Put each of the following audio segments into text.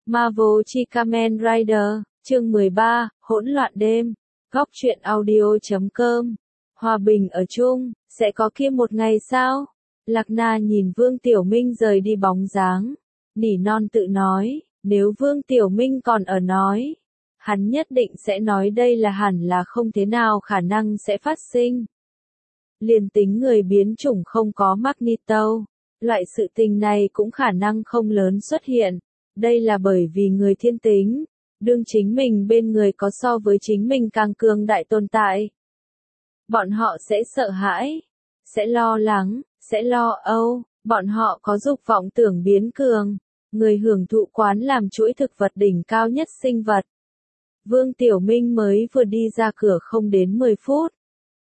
Marvel chi Kamen Rider, chương 13, hỗn loạn đêm. Góc truyện audio.com. Hòa bình ở chung, sẽ có kia một ngày sao? Lạc Na nhìn Vương Tiểu Minh rời đi bóng dáng. Nỉ non tự nói, nếu Vương Tiểu Minh còn ở nói, hắn nhất định sẽ nói đây là hẳn là không thế nào khả năng sẽ phát sinh. Liền tính người biến chủng không có Magneto, loại sự tình này cũng khả năng không lớn xuất hiện. Đây là bởi vì người thiên tính, đương chính mình bên người có so với chính mình càng cường đại tồn tại. Bọn họ sẽ sợ hãi, sẽ lo lắng, sẽ lo âu, bọn họ có dục vọng tưởng biến cường, người hưởng thụ quán làm chuỗi thực vật đỉnh cao nhất sinh vật. Vương Tiểu Minh mới vừa đi ra cửa không đến 10 phút.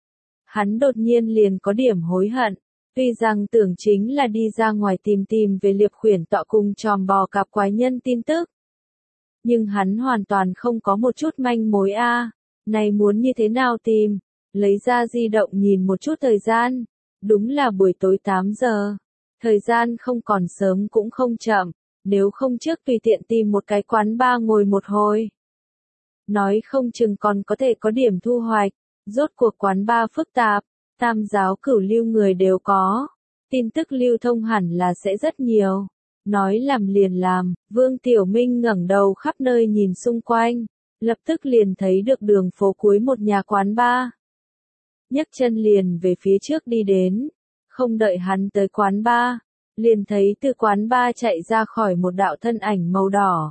Hắn đột nhiên liền có điểm hối hận, tuy rằng tưởng chính là đi ra ngoài tìm về Liệp Khuyển Tọa cùng tròm bò cạp quái nhân tin tức. Nhưng hắn hoàn toàn không có một chút manh mối này muốn như thế nào tìm, lấy ra di động nhìn một chút thời gian, đúng là buổi tối 8 giờ, thời gian không còn sớm cũng không chậm, nếu không trước tùy tiện tìm một cái quán bar ngồi một hồi. Nói không chừng còn có thể có điểm thu hoạch, rốt cuộc quán bar phức tạp, tam giáo cửu lưu người đều có, tin tức lưu thông hẳn là sẽ rất nhiều. Nói làm liền làm, Vương Tiểu Minh ngẩng đầu khắp nơi nhìn xung quanh, lập tức liền thấy được đường phố cuối một nhà quán bar. Nhấc chân liền về phía trước đi đến, không đợi hắn tới quán bar, liền thấy từ quán bar chạy ra khỏi một đạo thân ảnh màu đỏ.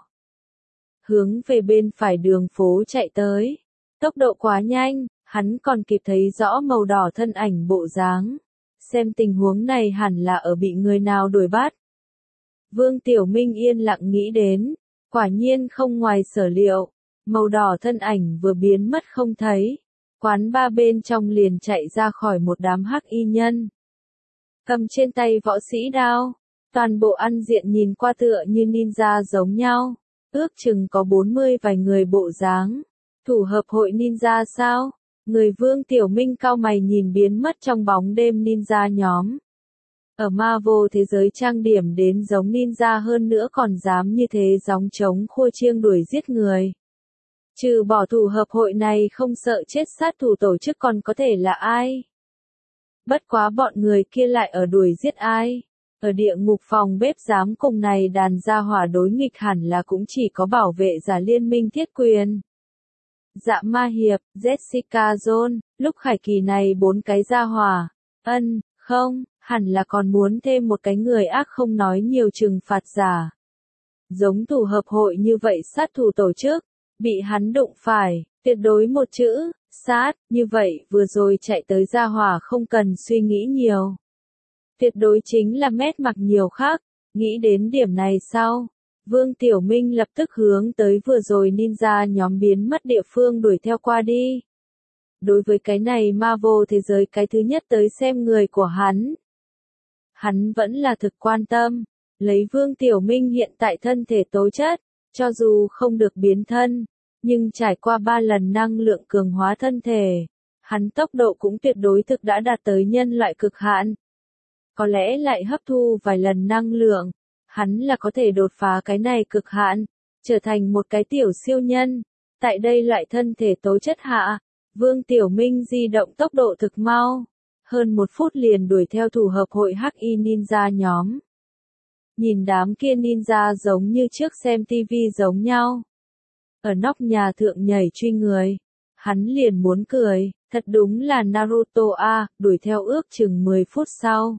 Hướng về bên phải đường phố chạy tới, tốc độ quá nhanh, hắn còn kịp thấy rõ màu đỏ thân ảnh bộ dáng. Xem tình huống này hẳn là ở bị người nào đuổi bắt. Vương Tiểu Minh yên lặng nghĩ đến, quả nhiên không ngoài sở liệu, màu đỏ thân ảnh vừa biến mất không thấy, quán ba bên trong liền chạy ra khỏi một đám hắc y nhân. Cầm trên tay võ sĩ đao, toàn bộ ăn diện nhìn qua tựa như ninja giống nhau, ước chừng có 40 vài người bộ dáng. Thủ hợp hội ninja sao? Người Vương Tiểu Minh cau mày nhìn biến mất trong bóng đêm ninja nhóm. Ở Marvel thế giới trang điểm đến giống ninja hơn nữa còn dám như thế gióng trống khua chiêng đuổi giết người. Trừ bỏ thủ hợp hội này không sợ chết sát thủ tổ chức còn có thể là ai? Bất quá bọn người kia lại ở đuổi giết ai? Ở địa ngục phòng bếp dám cùng này đàn gia hỏa đối nghịch hẳn là cũng chỉ có bảo vệ giả liên minh thiết quyền. Dạ ma hiệp, Jessica Jones, lúc khải kỳ này 4 cái gia hỏa. Không, hẳn là còn muốn thêm một cái người ác không nói nhiều trừng phạt giả. Giống thủ hợp hội như vậy sát thủ tổ chức, bị hắn đụng phải, tuyệt đối một chữ, sát, như vậy vừa rồi chạy tới gia hỏa không cần suy nghĩ nhiều. Tuyệt đối chính là mét mặc nhiều khác, nghĩ đến điểm này sau. Vương Tiểu Minh lập tức hướng tới vừa rồi ninja nhóm biến mất địa phương đuổi theo qua đi. Đối với cái này Marvel thế giới cái thứ nhất tới xem người của hắn. Hắn vẫn là thực quan tâm, lấy Vương Tiểu Minh hiện tại thân thể tố chất, cho dù không được biến thân, nhưng trải qua 3 lần năng lượng cường hóa thân thể, hắn tốc độ cũng tuyệt đối thực đã đạt tới nhân loại cực hạn. Có lẽ lại hấp thu vài lần năng lượng, hắn là có thể đột phá cái này cực hạn, trở thành một cái tiểu siêu nhân. Tại đây loại thân thể tố chất hạ, Vương Tiểu Minh di động tốc độ thực mau, hơn 1 phút liền đuổi theo thủ hợp hội hắc y ninja nhóm. Nhìn đám kia ninja giống như trước xem TV giống nhau. Ở nóc nhà thượng nhảy truy người, hắn liền muốn cười, thật đúng là Naruto đuổi theo ước chừng 10 phút sau.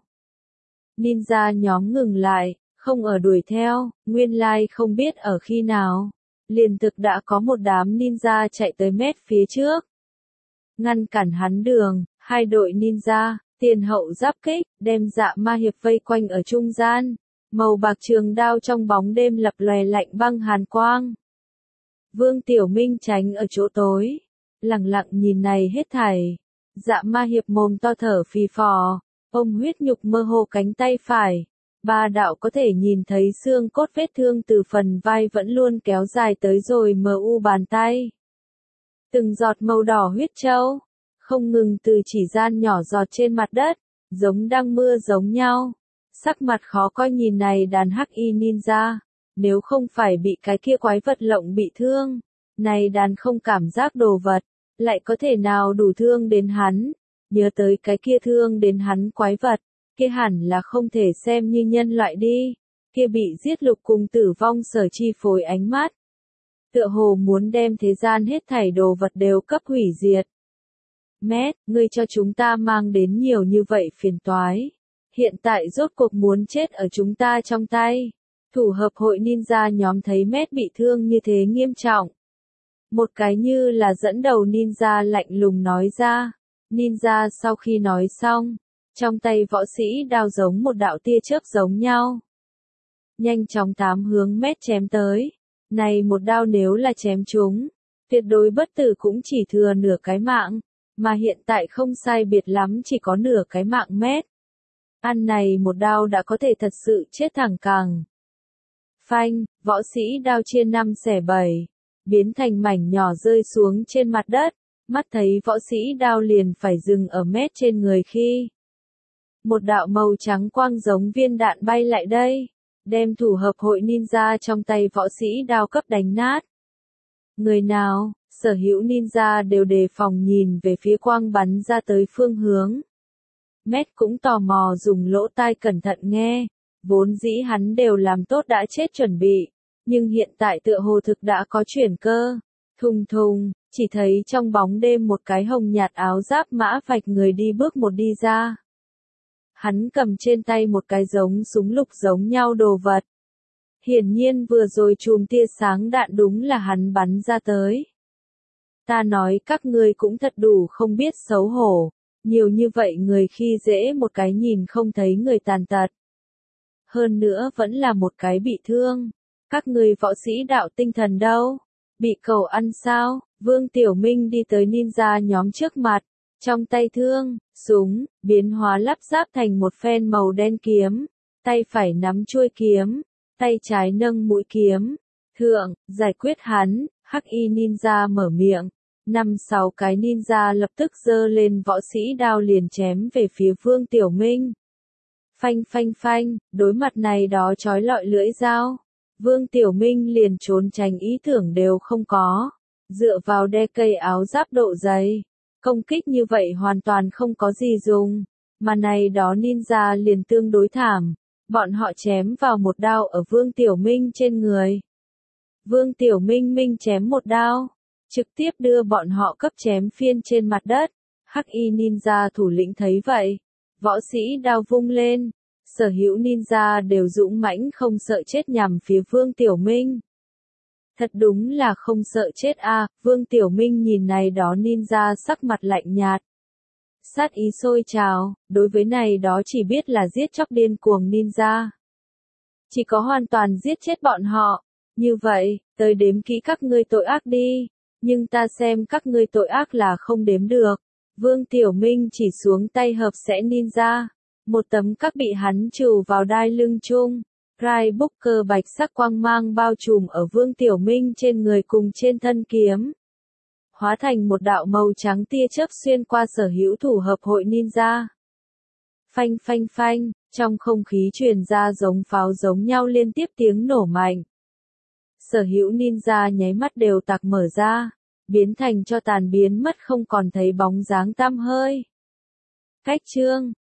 Ninja nhóm ngừng lại, không ở đuổi theo, nguyên lai không biết ở khi nào. Liền thực đã có một đám ninja chạy tới mét phía trước. Ngăn cản hắn đường, 2 đội ninja, tiền hậu giáp kích, đem dạ ma hiệp vây quanh ở trung gian. Màu bạc trường đao trong bóng đêm lập lòe lạnh băng hàn quang. Vương Tiểu Minh tránh ở chỗ tối, lặng lặng nhìn này hết thảy. Dạ ma hiệp mồm to thở phì phò, ôm huyết nhục mơ hồ cánh tay phải. 3 đạo có thể nhìn thấy xương cốt vết thương từ phần vai vẫn luôn kéo dài tới rồi mu bàn tay. Từng giọt màu đỏ huyết châu, không ngừng từ chỉ gian nhỏ giọt trên mặt đất, giống đang mưa giống nhau. Sắc mặt khó coi nhìn này đàn hắc y ninja, nếu không phải bị cái kia quái vật lộng bị thương, này đàn không cảm giác đồ vật, lại có thể nào đủ thương đến hắn, nhớ tới cái kia thương đến hắn quái vật, kia hẳn là không thể xem như nhân loại đi, kia bị giết lục cùng tử vong sở chi phối ánh mắt. Tựa hồ muốn đem thế gian hết thảy đồ vật đều cấp hủy diệt. Mét, ngươi cho chúng ta mang đến nhiều như vậy phiền toái. Hiện tại rốt cuộc muốn chết ở chúng ta trong tay. Thủ hợp hội ninja nhóm thấy Mét bị thương như thế nghiêm trọng. Một cái như là dẫn đầu ninja lạnh lùng nói ra. Ninja sau khi nói xong, trong tay võ sĩ đao giống một đạo tia chớp giống nhau. Nhanh chóng tám hướng Mét chém tới. Này một đao nếu là chém chúng, tuyệt đối bất tử cũng chỉ thừa nửa cái mạng, mà hiện tại không sai biệt lắm chỉ có nửa cái mạng Mét. Ăn này một đao đã có thể thật sự chết thẳng cẳng. Phanh, võ sĩ đao chia 5 xẻ 7, biến thành mảnh nhỏ rơi xuống trên mặt đất, mắt thấy võ sĩ đao liền phải dừng ở Mét trên người khi. Một đạo màu trắng quang giống viên đạn bay lại đây, đem thủ hợp hội ninja trong tay võ sĩ đao cấp đánh nát. Người nào, sở hữu ninja đều đề phòng nhìn về phía quang bắn ra tới phương hướng. Mét cũng tò mò dùng lỗ tai cẩn thận nghe, vốn dĩ hắn đều làm tốt đã chết chuẩn bị, nhưng hiện tại tựa hồ thực đã có chuyển cơ. Thùng thùng, chỉ thấy trong bóng đêm một cái hồng nhạt áo giáp mã vạch người đi bước một đi ra. Hắn cầm trên tay một cái giống súng lục giống nhau đồ vật. Hiển nhiên vừa rồi chùm tia sáng đạn đúng là hắn bắn ra tới. Ta nói các ngươi cũng thật đủ không biết xấu hổ, nhiều như vậy người khi dễ một cái nhìn không thấy người tàn tật. Hơn nữa vẫn là một cái bị thương. Các ngươi võ sĩ đạo tinh thần đâu? Bị cầu ăn sao? Vương Tiểu Minh đi tới ninja nhóm trước mặt, trong tay thương, súng, biến hóa lắp ráp thành một phen màu đen kiếm, tay phải nắm chuôi kiếm, tay trái nâng mũi kiếm. Thượng, giải quyết hắn, hắc y ninja mở miệng. 5-6 cái ninja lập tức giơ lên võ sĩ đao liền chém về phía Vương Tiểu Minh. Phanh phanh phanh, đối mặt này đó chói lọi lưỡi dao. Vương Tiểu Minh liền trốn tránh ý tưởng đều không có. Dựa vào đe cây áo giáp độ dày. Công kích như vậy hoàn toàn không có gì dùng. Mà này đó ninja liền tương đối thảm. Bọn họ chém vào một đao ở Vương Tiểu Minh trên người. Vương Tiểu Minh chém một đao, trực tiếp đưa bọn họ cấp chém phiên trên mặt đất. Hắc y ninja thủ lĩnh thấy vậy, võ sĩ đao vung lên, sở hữu ninja đều dũng mãnh không sợ chết nhằm phía Vương Tiểu Minh. Thật đúng là không sợ chết a. Vương Tiểu Minh nhìn này đó ninja sắc mặt lạnh nhạt. Sát ý sôi trào, đối với này đó chỉ biết là giết chóc điên cuồng ninja. Chỉ có hoàn toàn giết chết bọn họ. Như vậy, tới đếm kỹ các ngươi tội ác đi. Nhưng ta xem các ngươi tội ác là không đếm được. Vương Tiểu Minh chỉ xuống tay hợp sẽ ninja. Một tấm các bị hắn trừ vào đai lưng chung. Rai Booker bạch sắc quang mang bao trùm ở Vương Tiểu Minh trên người cùng trên thân kiếm. Hóa thành một đạo màu trắng tia chớp xuyên qua sở hữu thủ hợp hội ninja. Phanh phanh phanh, trong không khí truyền ra giống pháo giống nhau liên tiếp tiếng nổ mạnh. Sở hữu ninja nháy mắt đều tạc mở ra, biến thành cho tàn biến mất không còn thấy bóng dáng tăm hơi. Cách chương,